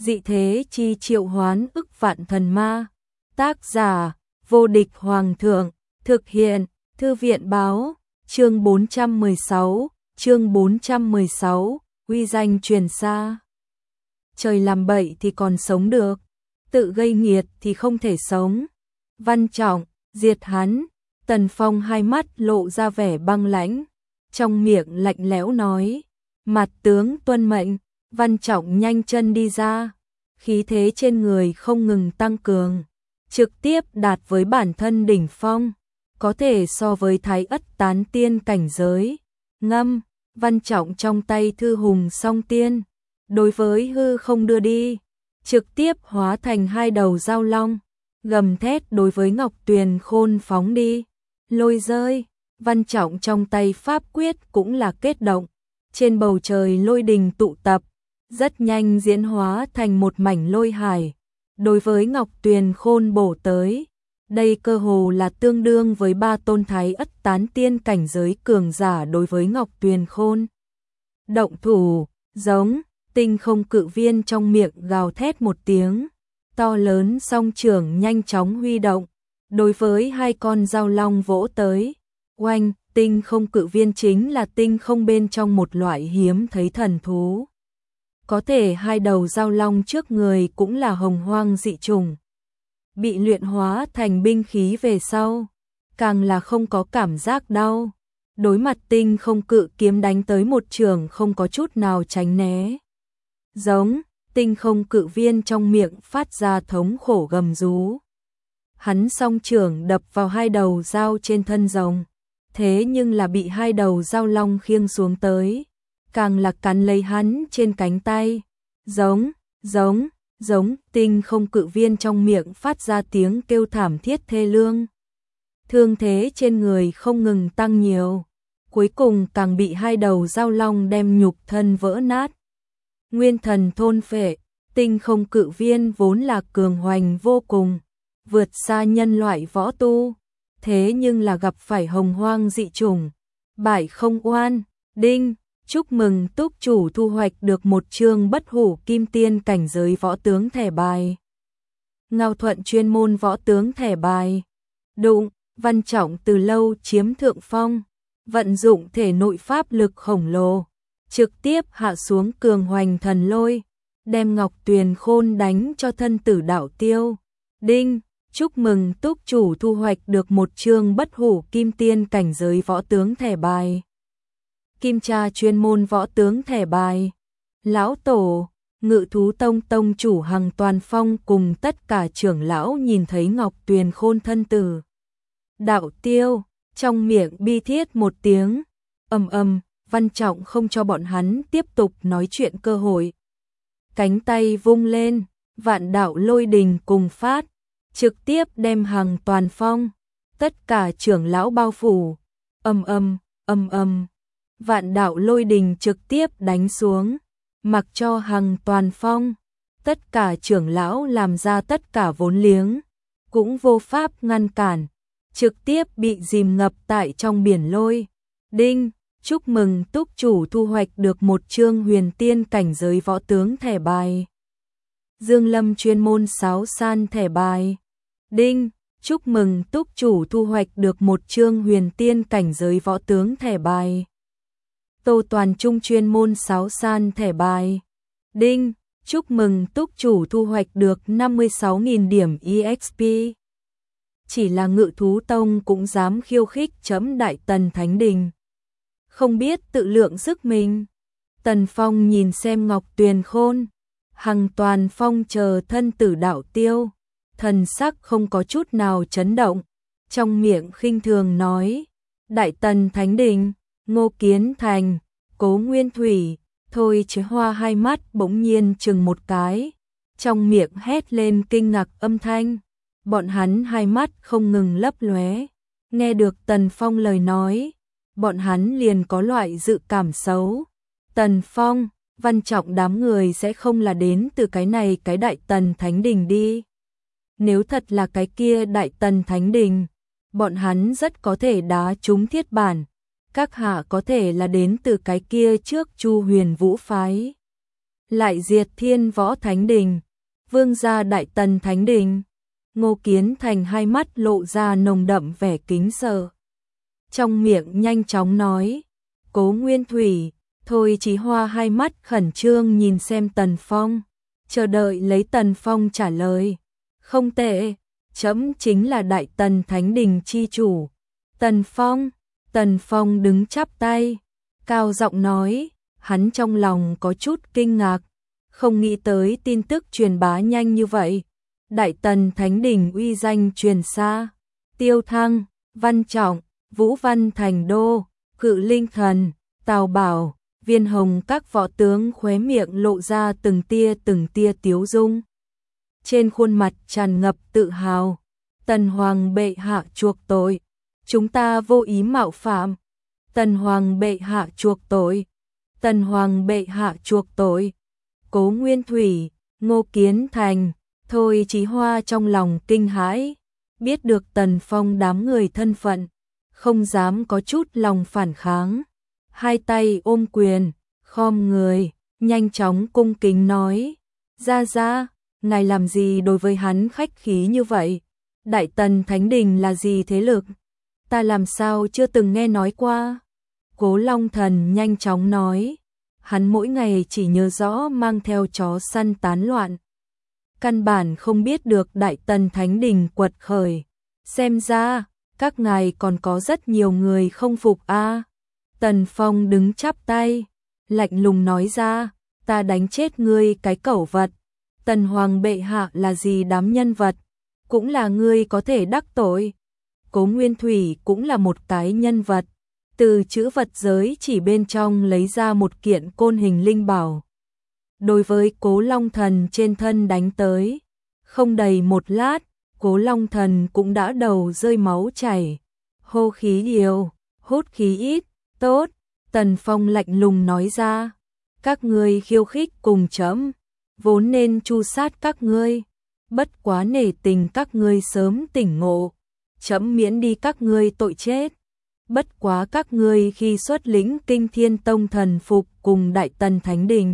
dị thế chi triệu hoán ức vạn thần ma. Tác giả, vô địch hoàng thượng, thực hiện, thư viện báo, chương 416, uy danh truyền xa. Trời làm bậy thì còn sống được, tự gây nghiệt thì không thể sống. Văn Trọng, diệt hắn. Tần Phong hai mắt lộ ra vẻ băng lãnh, trong miệng lạnh lẽo nói, mặt tướng tuân mệnh. Văn Trọng nhanh chân đi ra, khí thế trên người không ngừng tăng cường, trực tiếp đạt với bản thân đỉnh phong, có thể so với Thái Ất Tán Tiên cảnh giới. Ngâm. Văn Trọng trong tay thư hùng song tiên, đối với hư không đưa đi, trực tiếp hóa thành hai đầu dao long, gầm thét đối với Ngọc Tuyền Khôn phóng đi. Lôi rơi. Văn Trọng trong tay pháp quyết cũng là kết động, trên bầu trời lôi đình tụ tập, rất nhanh diễn hóa thành một mảnh lôi hải, đối với Ngọc Tuyền Khôn bổ tới. Đây cơ hồ là tương đương với 3 tôn Thái Ất Tán Tiên cảnh giới cường giả đối với Ngọc Tuyền Khôn. Động thủ, giống. Tinh không cự viên trong miệng gào thét một tiếng, to lớn song trưởng nhanh chóng huy động, đối với hai con dao long vỗ tới. Oanh. Tinh không cự viên chính là tinh không bên trong một loại hiếm thấy thần thú. Có thể hai đầu dao long trước người cũng là hồng hoang dị chủng. Bị luyện hóa thành binh khí về sau, càng là không có cảm giác đau. Đối mặt tinh không cự kiếm đánh tới một trường không có chút nào tránh né. Giống. Tinh không cự viên trong miệng phát ra thống khổ gầm rú. Hắn song trưởng đập vào hai đầu dao trên thân rồng, thế nhưng là bị hai đầu dao long khiêng xuống tới, càng là cắn lấy hắn trên cánh tay. Giống. Giống. Giống. Tinh không cự viên trong miệng phát ra tiếng kêu thảm thiết thê lương. Thương thế trên người không ngừng tăng nhiều, cuối cùng càng bị hai đầu dao long đem nhục thân vỡ nát. Nguyên thần thôn phệ. Tinh không cự viên vốn là cường hoành vô cùng, vượt xa nhân loại võ tu, thế nhưng là gặp phải hồng hoang dị chủng, bại không oan. Đinh. Chúc mừng túc chủ thu hoạch được một chương bất hủ kim tiên cảnh giới võ tướng thẻ bài. Ngao Thuận chuyên môn võ tướng thẻ bài. Đụng. Văn Trọng từ lâu chiếm thượng phong, vận dụng thể nội pháp lực khổng lồ, trực tiếp hạ xuống cường hoành thần lôi, đem Ngọc Tuyền Khôn đánh cho thân tử đạo tiêu. Đinh. Chúc mừng túc chủ thu hoạch được một chương bất hủ kim tiên cảnh giới võ tướng thẻ bài. Kim Tra chuyên môn võ tướng thẻ bài. Lão Tổ, Ngự Thú Tông tông chủ Hằng Toàn Phong cùng tất cả trưởng lão nhìn thấy Ngọc Tuyền Khôn thân tử đạo tiêu, trong miệng bi thiết một tiếng. Văn Trọng không cho bọn hắn tiếp tục nói chuyện cơ hội. Cánh tay vung lên, vạn đạo lôi đình cùng phát, trực tiếp đem Hằng Toàn Phong, tất cả trưởng lão bao phủ. Vạn đạo lôi đình trực tiếp đánh xuống, mặc cho Hằng Toàn Phong, tất cả trưởng lão làm ra tất cả vốn liếng, cũng vô pháp ngăn cản, trực tiếp bị dìm ngập tại trong biển lôi. Đinh. Chúc mừng túc chủ thu hoạch được một chương huyền tiên cảnh giới võ tướng thẻ bài. Dương Lâm chuyên môn sáo san thẻ bài. Đinh. Chúc mừng túc chủ thu hoạch được một chương huyền tiên cảnh giới võ tướng thẻ bài. Tô Toàn Trung chuyên môn sáo san thẻ bài. Đinh. Chúc mừng túc chủ thu hoạch được 56.000 điểm EXP. Chỉ là Ngự Thú Tông cũng dám khiêu khích chấm Đại Tần Thánh Đình, không biết tự lượng sức mình. Tần Phong nhìn xem Ngọc Tuyền Khôn, Hằng Toàn Phong chờ thân tử đạo tiêu, thần sắc không có chút nào chấn động, trong miệng khinh thường nói, Đại Tần Thánh Đình, Ngô Kiến Thành, Cố Nguyên Thủy. Thôi chứ Hoa hai mắt bỗng nhiên chừng một cái, trong miệng hét lên kinh ngạc âm thanh, bọn hắn hai mắt không ngừng lấp lóe. Nghe được Tần Phong lời nói, bọn hắn liền có loại dự cảm xấu. Tần Phong, Văn Trọng đám người sẽ không là đến từ cái này cái Đại Tần Thánh Đình đi. Nếu thật là cái kia Đại Tần Thánh Đình, bọn hắn rất có thể đá trúng thiết bản. Các hạ có thể là đến từ cái kia trước Chu Huyền Vũ phái. lại diệt Thiên Võ Thánh Đình, vương gia Đại Tần Thánh Đình. Ngô Kiến Thành hai mắt lộ ra nồng đậm vẻ kính sợ. Trong miệng nhanh chóng nói, Cố Nguyên Thủy. Thôi Chí Hoa hai mắt khẩn trương nhìn xem Tần Phong, chờ đợi lấy Tần Phong trả lời. Không tệ, trẫm chính là Đại Tần Thánh Đình chi chủ. Tần Phong đứng chắp tay, cao giọng nói, hắn trong lòng có chút kinh ngạc, không nghĩ tới tin tức truyền bá nhanh như vậy. Đại Tần Thánh Đình uy danh truyền xa, Tiêu Thăng, Văn Trọng, Vũ Văn Thành Đô, Cự Linh Thần, Tào Bảo, Viên Hồng các võ tướng khóe miệng lộ ra từng tia tiếu dung. Trên khuôn mặt tràn ngập tự hào. Tần Hoàng bệ hạ chuộc tội, chúng ta vô ý mạo phạm. Tần Hoàng bệ hạ chuộc tội, Tần Hoàng bệ hạ chuộc tội. Cố Nguyên Thủy, Ngô Kiến Thành, Thôi Chí Hoa trong lòng kinh hãi, biết được Tần Phong đám người thân phận, không dám có chút lòng phản kháng. Hai tay ôm quyền, khom người, nhanh chóng cung kính nói, ra, ngài làm gì đối với hắn khách khí như vậy? Đại Tần Thánh Đình là gì thế lực? Ta làm sao chưa từng nghe nói qua? Cố Long Thần nhanh chóng nói, hắn mỗi ngày chỉ nhớ rõ mang theo chó săn tán loạn. Căn bản không biết được Đại Tần Thánh Đình quật khởi. Xem ra, các ngài còn có rất nhiều người không phục a. Tần Phong đứng chắp tay, lạnh lùng nói ra, ta đánh chết ngươi cái cẩu vật. Tần Hoàng bệ hạ là gì đám nhân vật, cũng là ngươi có thể đắc tội. Cố Nguyên Thủy cũng là một cái nhân vật, từ chữ vật giới chỉ bên trong lấy ra một kiện côn hình linh bảo. Đối với Cố Long Thần trên thân đánh tới, không đầy một lát, Cố Long Thần cũng đã đầu rơi máu chảy. Hô khí nhiều, hút khí ít, tốt. Tần Phong lạnh lùng nói ra, các ngươi khiêu khích cùng trẫm, vốn nên tru sát các ngươi, bất quá nể tình các ngươi sớm tỉnh ngộ, trẫm miễn đi các ngươi tội chết. Bất quá các ngươi khi xuất lĩnh Kinh Thiên Tông thần phục cùng Đại Tần Thánh Đình,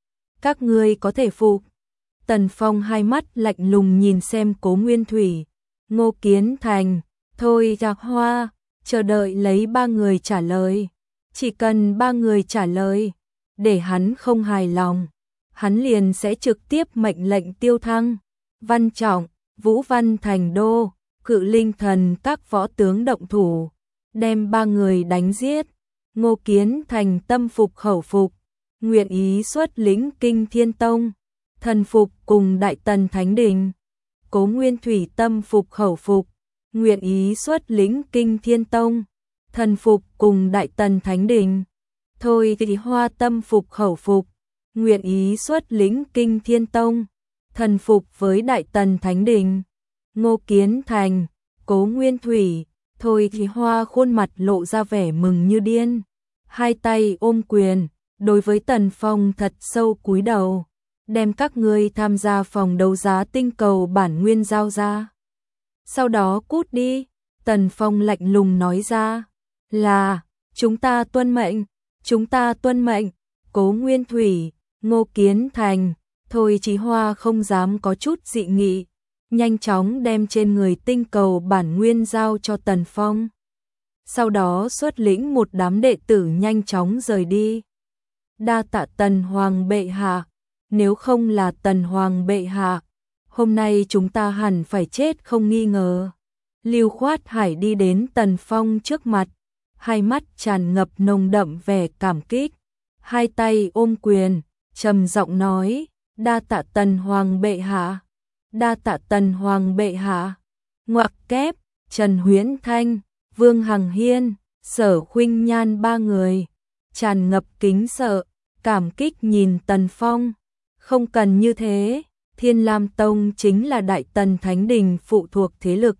các ngươi có thể phục. Tần Phong hai mắt lạnh lùng nhìn xem Cố Nguyên Thủy, Ngô Kiến Thành, Thôi Chí Hoa, chờ đợi lấy ba người trả lời. Chỉ cần ba người trả lời, để hắn không hài lòng, hắn liền sẽ trực tiếp mệnh lệnh Tiêu Thăng, Văn Trọng, Vũ Văn Thành Đô, Cự Linh Thần các võ tướng động thủ, đem ba người đánh giết. Ngô Kiến Thành tâm phục khẩu phục, nguyện ý xuất lĩnh Kinh Thiên Tông, thần phục cùng Đại Tần Thánh Đình. Cố Nguyên Thủy tâm phục khẩu phục, nguyện ý xuất lĩnh Kinh Thiên Tông, thần phục cùng Đại Tần Thánh Đình. Thôi Chí Hoa tâm phục khẩu phục, nguyện ý xuất lĩnh Kinh Thiên Tông, thần phục với Đại Tần Thánh Đình. Ngô Kiến Thành, Cố Nguyên Thủy, Thôi Chí Hoa khuôn mặt lộ ra vẻ mừng như điên, hai tay ôm quyền, đối với Tần Phong thật sâu cúi đầu, đem các ngươi tham gia phòng đấu giá tinh cầu bản nguyên giao ra. Sau đó cút đi. Tần Phong lạnh lùng nói ra, là, chúng ta tuân mệnh, chúng ta tuân mệnh. Cố Nguyên Thủy, Ngô Kiến Thành, Thôi Chí Hoa không dám có chút dị nghị, nhanh chóng đem trên người tinh cầu bản nguyên giao cho Tần Phong. Sau đó xuất lĩnh một đám đệ tử nhanh chóng rời đi. Đa tạ Tần Hoàng bệ hạ, nếu không là Tần Hoàng bệ hạ, hôm nay chúng ta hẳn phải chết không nghi ngờ. Lưu Khoát Hải đi đến Tần Phong trước mặt, hai mắt tràn ngập nồng đậm vẻ cảm kích, hai tay ôm quyền, trầm giọng nói, đa tạ Tần Hoàng bệ hạ, đa tạ Tần Hoàng bệ hạ. Ngoặc kép, Trần Huyễn Thanh, Vương Hằng Hiên, Sở Khuynh Nhan ba người, tràn ngập kính sợ, cảm kích nhìn Tần Phong. Không cần như thế, Thiên Lam Tông chính là Đại Tần Thánh Đình phụ thuộc thế lực.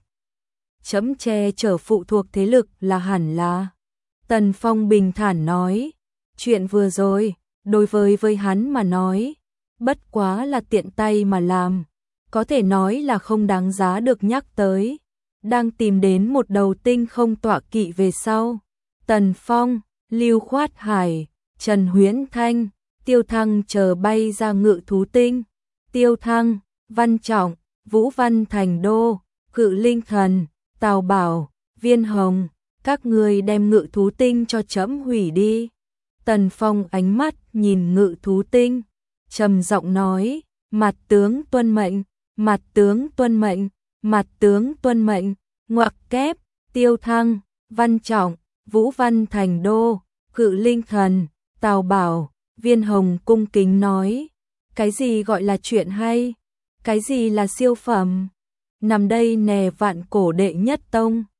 Chấm che chở phụ thuộc thế lực là hẳn là. Tần Phong bình thản nói, chuyện vừa rồi, đối với hắn mà nói, bất quá là tiện tay mà làm, có thể nói là không đáng giá được nhắc tới. Đang tìm đến một đầu tinh không tọa kỵ về sau. Tần Phong, Lưu Khoát Hải, Trần Huyễn Thanh, Tiêu Thăng chờ bay ra Ngự thú tinh. Tiêu Thăng, Văn Trọng, Vũ Văn Thành Đô, Cự Linh Thần, Tào Bảo, Viên Hồng, các ngươi đem Ngự thú tinh cho trẫm hủy đi. Tần Phong ánh mắt nhìn Ngự thú tinh, trầm giọng nói, mặt tướng tuân mệnh, mặt tướng tuân mệnh, mặt tướng tuân mệnh. Ngoặc kép, Tiêu Thăng, Văn Trọng, Vũ Văn Thành Đô, Cự Linh Thần, Tào Bảo, Viên Hồng cung kính nói, cái gì gọi là chuyện hay, cái gì là siêu phẩm, nằm đây nè Vạn Cổ đệ nhất tông.